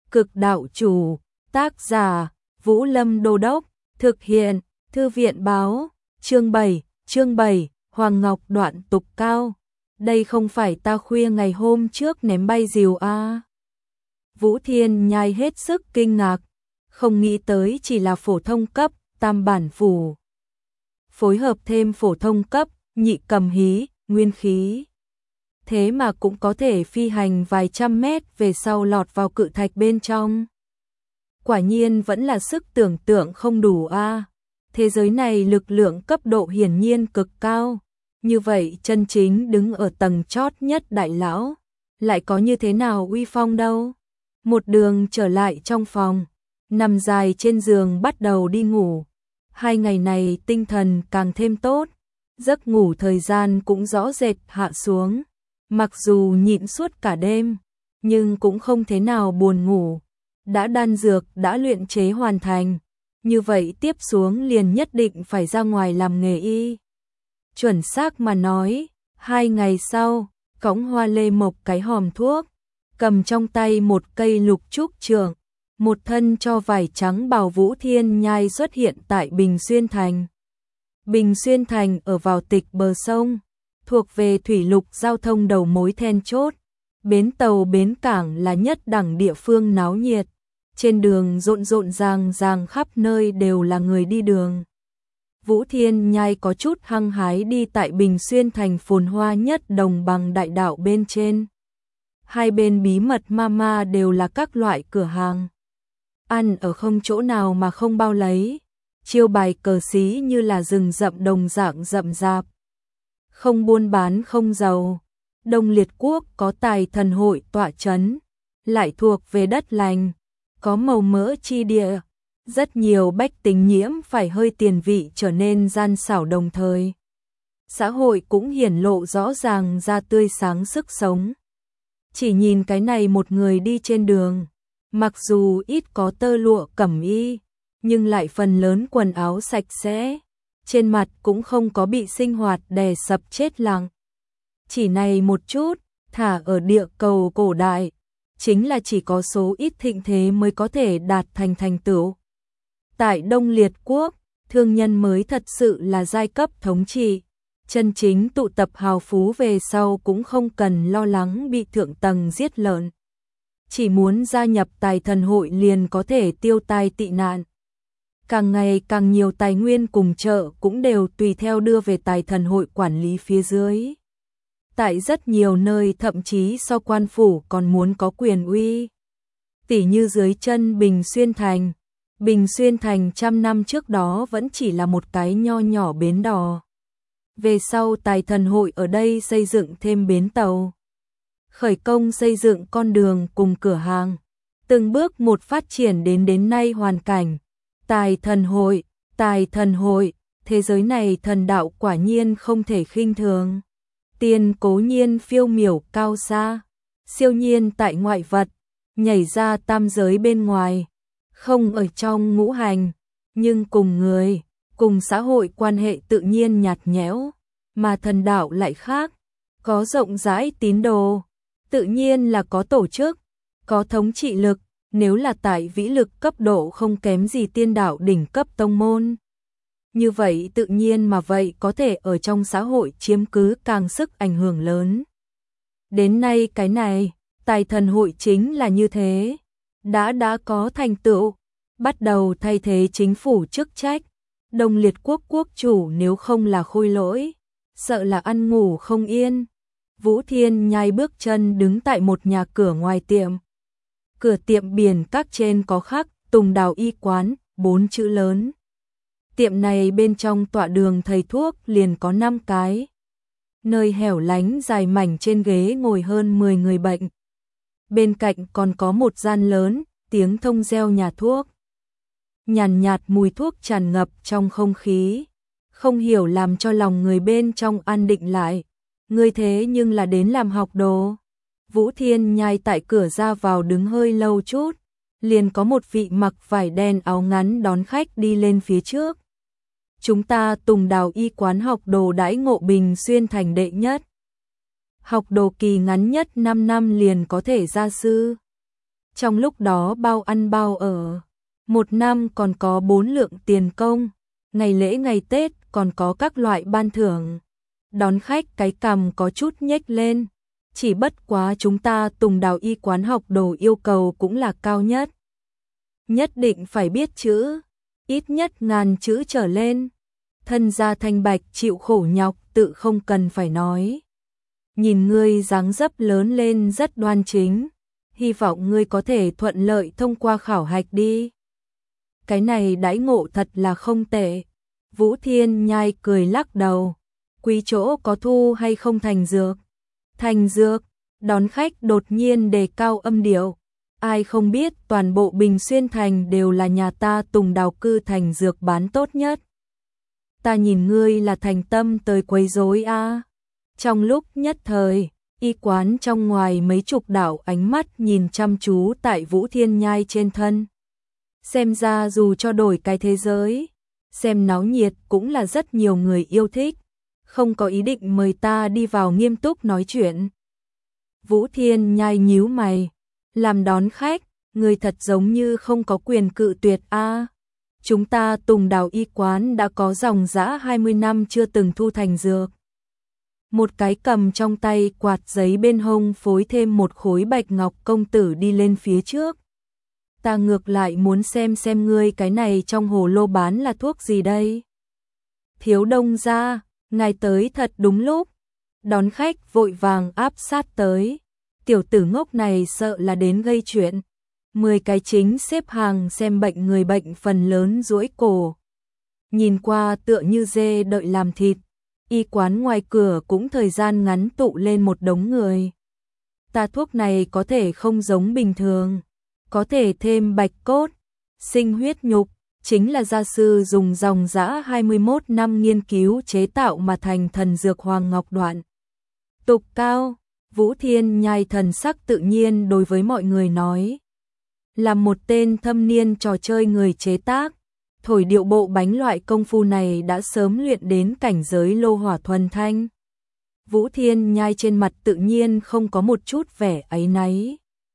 Cực đạo chủ, tác giả, Vũ Lâm Đô Đốc, thực hiện, Thư viện báo, chương 7, Hoàng Ngọc đoạn tục cao. Đây không phải ta khuya ngày hôm trước ném bay diều à. Vũ Thiên Nhai hết sức kinh ngạc, không nghĩ tới chỉ là phổ thông cấp, tam bản phủ. Phối hợp thêm phổ thông cấp, nhị cầm hí, nguyên khí. Thế mà cũng có thể phi hành vài trăm mét về sau lọt vào cự thạch bên trong. Quả nhiên vẫn là sức tưởng tượng không đủ a. Thế giới này lực lượng cấp độ hiển nhiên cực cao. Như vậy chân chính đứng ở tầng chót nhất đại lão, lại có như thế nào uy phong đâu. Một đường trở lại trong phòng, nằm dài trên giường bắt đầu đi ngủ. 2 ngày này tinh thần càng thêm tốt, giấc ngủ thời gian cũng rõ rệt hạ xuống. Mặc dù nhịn suốt cả đêm, nhưng cũng không thế nào buồn ngủ. Đã đan dược đã luyện chế hoàn thành, như vậy tiếp xuống liền nhất định phải ra ngoài làm nghề y. Chuẩn xác mà nói, 2 ngày sau, cõng Hoa Lê Mộc cái hòm thuốc, cầm trong tay một cây lục trúc trượng, một thân cho vải trắng bào Vũ Thiên Nhai xuất hiện tại Bình Xuyên Thành. Bình Xuyên Thành ở vào tịch bờ sông, thuộc về thủy lục giao thông đầu mối then chốt. Bến tàu bến cảng là nhất đẳng địa phương náo nhiệt. Trên đường rộn rộn ràng khắp nơi đều là người đi đường. Vũ Thiên Nhai có chút hăng hái đi tại Bình Xuyên Thành phồn hoa nhất đồng bằng đại đạo bên trên. Hai bên bí mật ma đều là các loại cửa hàng. Ăn ở không chỗ nào mà không bao lấy. Chiêu bài cờ xí như là rừng rậm đồng dạng rậm rạp. Không buôn bán không giàu. Đông Liệt Quốc có tài thần hội tọa chấn, lại thuộc về đất lành, có màu mỡ chi địa. Rất nhiều bách tính nhiễm phải hơi tiền vị trở nên gian xảo đồng thời. Xã hội cũng hiển lộ rõ ràng ra tươi sáng sức sống. Chỉ nhìn cái này một người đi trên đường, mặc dù ít có tơ lụa cẩm y, nhưng lại phần lớn quần áo sạch sẽ, trên mặt cũng không có bị sinh hoạt đè sập chết lặng. Chỉ này một chút, thả ở địa cầu cổ đại, chính là chỉ có số ít thịnh thế mới có thể đạt thành thành tựu. Tại Đông Liệt Quốc, thương nhân mới thật sự là giai cấp thống trị, chân chính tụ tập hào phú về sau cũng không cần lo lắng bị thượng tầng giết lợn. Chỉ muốn gia nhập tài thần hội liền có thể tiêu tai tị nạn. Càng ngày càng nhiều tài nguyên cùng chợ cũng đều tùy theo đưa về tài thần hội quản lý phía dưới. Tại rất nhiều nơi thậm chí so quan phủ còn muốn có quyền uy. Tỉ như dưới chân Bình Xuyên Thành. Bình Xuyên Thành trăm năm trước đó vẫn chỉ là một cái nho nhỏ bến đò. Về sau tài thần hội ở đây xây dựng thêm bến tàu. Khởi công xây dựng con đường cùng cửa hàng. Từng bước một phát triển đến nay hoàn cảnh. Tài thần hội, thế giới này thần đạo quả nhiên không thể khinh thường. Tiên cố nhiên phiêu miểu cao xa, siêu nhiên tại ngoại vật, nhảy ra tam giới bên ngoài, không ở trong ngũ hành, nhưng cùng người, cùng xã hội quan hệ tự nhiên nhạt nhẽo, mà thần đạo lại khác, có rộng rãi tín đồ, tự nhiên là có tổ chức, có thống trị lực, nếu là tại vĩ lực cấp độ không kém gì tiên đạo đỉnh cấp tông môn. Như vậy tự nhiên mà vậy có thể ở trong xã hội chiếm cứ càng sức ảnh hưởng lớn. Đến nay cái này, tài thần hội chính là như thế. Đã có thành tựu, bắt đầu thay thế chính phủ chức trách. Đông Liệt Quốc quốc chủ nếu không là khôi lỗi, sợ là ăn ngủ không yên. Vũ Thiên Nhai bước chân đứng tại một nhà cửa ngoài tiệm. Cửa tiệm biển các trên có khắc Tùng Đào Y Quán, 4 chữ lớn. Tiệm này bên trong tọa đường thầy thuốc liền có 5 cái. Nơi hẻo lánh dài mảnh trên ghế ngồi hơn 10 người bệnh. Bên cạnh còn có một gian lớn, tiếng thông reo nhà thuốc. Nhàn nhạt mùi thuốc tràn ngập trong không khí. Không hiểu làm cho lòng người bên trong an định lại. Người thế nhưng là đến làm học đồ. Vũ Thiên Nhai tại cửa ra vào đứng hơi lâu chút. Liền có một vị mặc vải đen áo ngắn đón khách đi lên phía trước. Chúng ta Tùng Đào Y Quán học đồ đãi ngộ Bình Xuyên Thành đệ nhất. Học đồ kỳ ngắn nhất 5 năm liền có thể gia sư. Trong lúc đó bao ăn bao ở, 1 năm còn có 4 lượng tiền công, ngày lễ ngày Tết còn có các loại ban thưởng. Đón khách cái cằm có chút nhếch lên, chỉ bất quá chúng ta Tùng Đào y quán học đồ yêu cầu cũng là cao nhất. Nhất định phải biết chữ, ít nhất 1000 chữ trở lên. Thân gia thanh bạch chịu khổ nhọc tự không cần phải nói. Nhìn ngươi dáng dấp lớn lên rất đoan chính, hy vọng ngươi có thể thuận lợi thông qua khảo hạch đi. Cái này đãi ngộ thật là không tệ. Vũ Thiên Nhai cười lắc đầu. Quý chỗ có thu hay không Thành Dược? Thành Dược, đón khách đột nhiên đề cao âm điệu. Ai không biết toàn bộ Bình Xuyên Thành đều là nhà ta Tùng Đào cư Thành Dược bán tốt nhất. Ta nhìn ngươi là thành tâm tới quấy rối a. Trong lúc nhất thời, y quán trong ngoài mấy chục đạo ánh mắt nhìn chăm chú tại Vũ Thiên Nhai trên thân. Xem ra dù cho đổi cái thế giới, xem náo nhiệt cũng là rất nhiều người yêu thích, không có ý định mời ta đi vào nghiêm túc nói chuyện. Vũ Thiên Nhai nhíu mày, làm đón khách, người thật giống như không có quyền cự tuyệt a. Chúng ta Tùng Đào y quán đã có dòng dã 20 năm chưa từng thu thành dược. Một cái cầm trong tay quạt giấy bên hông phối thêm một khối bạch ngọc công tử đi lên phía trước. Ta ngược lại muốn xem ngươi cái này trong hồ lô bán là thuốc gì đây. Thiếu Đông gia, ngài tới thật đúng lúc. Đón khách vội vàng áp sát tới. Tiểu tử ngốc này sợ là đến gây chuyện. 10 cái chính xếp hàng xem bệnh người bệnh phần lớn duỗi cổ. Nhìn qua tựa như dê đợi làm thịt. Y quán ngoài cửa cũng thời gian ngắn tụ lên một đống người. Ta thuốc này có thể không giống bình thường, có thể thêm bạch cốt, sinh huyết nhục, chính là gia sư dùng dòng dã 21 năm nghiên cứu chế tạo mà thành thần dược Hoàng Ngọc Đoạn. Tục cao, Vũ Thiên Nhai thần sắc tự nhiên đối với mọi người nói. Là một tên thâm niên trò chơi người chế tác, thổi điệu bộ bánh loại công phu này đã sớm luyện đến cảnh giới lô hỏa thuần thanh. Vũ Thiên Nhai trên mặt tự nhiên không có một chút vẻ áy náy,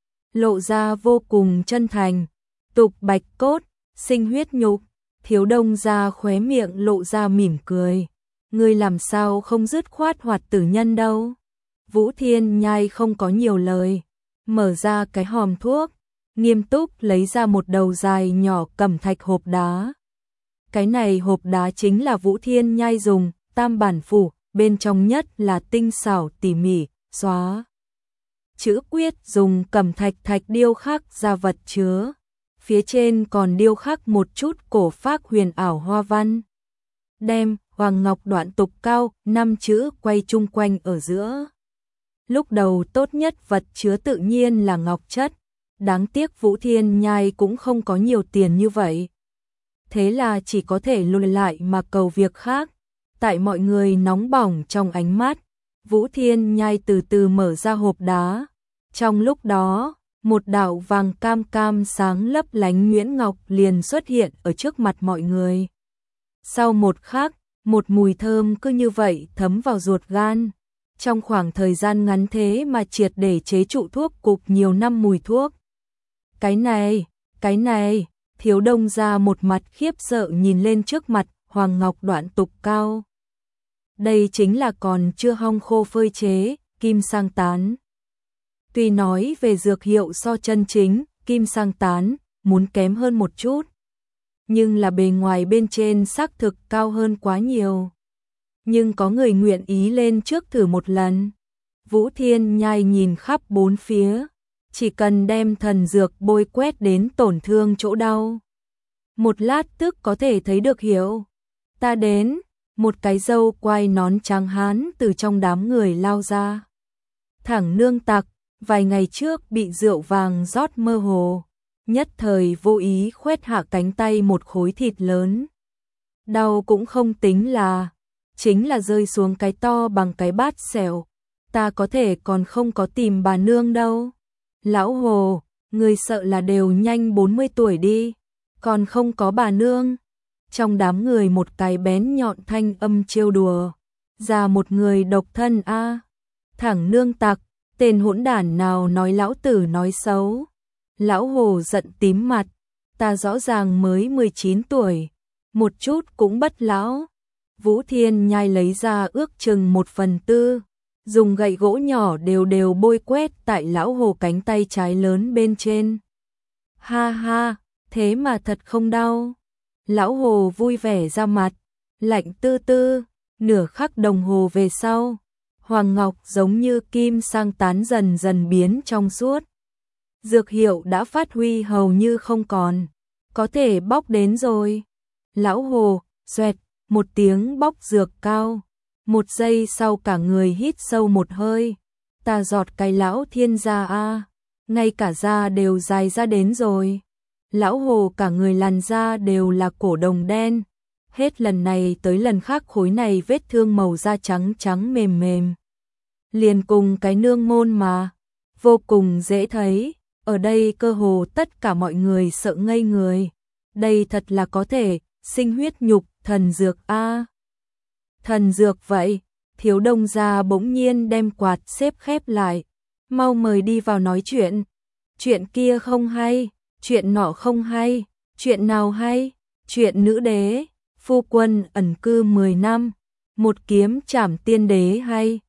lộ ra vô cùng chân thành. Tục bạch cốt, sinh huyết nhục. Thiếu Đông gia khóe miệng lộ ra mỉm cười. Ngươi làm sao không dứt khoát hoạt tử nhân đâu. Vũ Thiên Nhai không có nhiều lời, mở ra cái hòm thuốc, nghiêm túc lấy ra một đầu dài nhỏ cẩm thạch hộp đá. Cái này hộp đá chính là Vũ Thiên Nhai dùng, tam bản phủ, bên trong nhất là tinh xảo tỉ mỉ, xóa chữ quyết dùng cẩm thạch thạch điêu khắc ra vật chứa. Phía trên còn điêu khắc một chút cổ phác huyền ảo hoa văn. Đem Hoàng Ngọc Đoạn tục cao, 5 chữ quay chung quanh ở giữa. Lúc đầu tốt nhất vật chứa tự nhiên là ngọc chất. Đáng tiếc Vũ Thiên Nhai cũng không có nhiều tiền như vậy. Thế là chỉ có thể lùi lại mà cầu việc khác. Tại mọi người nóng bỏng trong ánh mắt, Vũ Thiên Nhai từ từ mở ra hộp đá. Trong lúc đó, một đạo vàng cam cam sáng lấp lánh nhuyễn ngọc liền xuất hiện ở trước mặt mọi người. Sau một khắc, một mùi thơm cứ như vậy thấm vào ruột gan. Trong khoảng thời gian ngắn thế mà triệt để chế trụ thuốc cục nhiều năm mùi thuốc. Cái này, Thiếu Đông gia một mặt khiếp sợ nhìn lên trước mặt Hoàng Ngọc Đoạn tục cao. Đây chính là còn chưa hong khô phơi chế, kim sang tán. Tuy nói về dược hiệu so chân chính, kim sang tán, muốn kém hơn một chút. Nhưng là bề ngoài bên trên xác thực cao hơn quá nhiều. Nhưng có người nguyện ý lên trước thử một lần. Vũ Thiên Nhai nhìn khắp bốn phía. Chỉ cần đem thần dược bôi quét đến tổn thương chỗ đau. Một lát tức có thể thấy được hiệu. Ta đến, một cái râu quai nón trắng hán từ trong đám người lao ra. Thẳng nương tặc, vài ngày trước bị rượu vàng rót mơ hồ. Nhất thời vô ý khoét hạ cánh tay một khối thịt lớn. Đau cũng không tính là, chính là rơi xuống cái to bằng cái bát xẻo. Ta có thể còn không có tìm bà nương đâu. Lão Hồ, người sợ là đều nhanh 40 tuổi đi, còn không có bà nương. Trong đám người một cái bén nhọn thanh âm trêu đùa. Ra một người độc thân a. Thẳng nương tặc, tên hỗn đản nào nói lão tử nói xấu. Lão Hồ giận tím mặt, ta rõ ràng mới 19 tuổi, một chút cũng bất lão. Vũ Thiên Nhai lấy ra ước chừng 1/4, dùng gậy gỗ nhỏ đều đều bôi quét tại Lão Hồ cánh tay trái lớn bên trên. Ha ha, thế mà thật không đau. Lão Hồ vui vẻ ra mặt, lạnh tư tư, nửa khắc đồng hồ về sau. Hoàng ngọc giống như kim sang tán dần dần biến trong suốt. Dược hiệu đã phát huy hầu như không còn, có thể bóc đến rồi. Lão Hồ, xoẹt, một tiếng bóc dược cao. 1 giây sau cả người hít sâu một hơi. Ta giọt cái Lão Thiên ra a, ngay cả da đều dài ra đến rồi. Lão Hồ cả người làn da đều là cổ đồng đen. Hết lần này tới lần khác khối này vết thương màu da trắng trắng mềm mềm. Liền cùng cái nương môn mà, vô cùng dễ thấy. Ở đây cơ hồ tất cả mọi người sợ ngây người. Đây thật là có thể sinh huyết nhục thần dược a. Thần dược vậy? Thiếu Đông gia bỗng nhiên đem quạt xếp khép lại. Mau mời đi vào nói chuyện. Chuyện kia không hay, chuyện nọ không hay, chuyện nào hay? Chuyện nữ đế, phu quân ẩn cư 10 năm, một kiếm trảm tiên đế hay?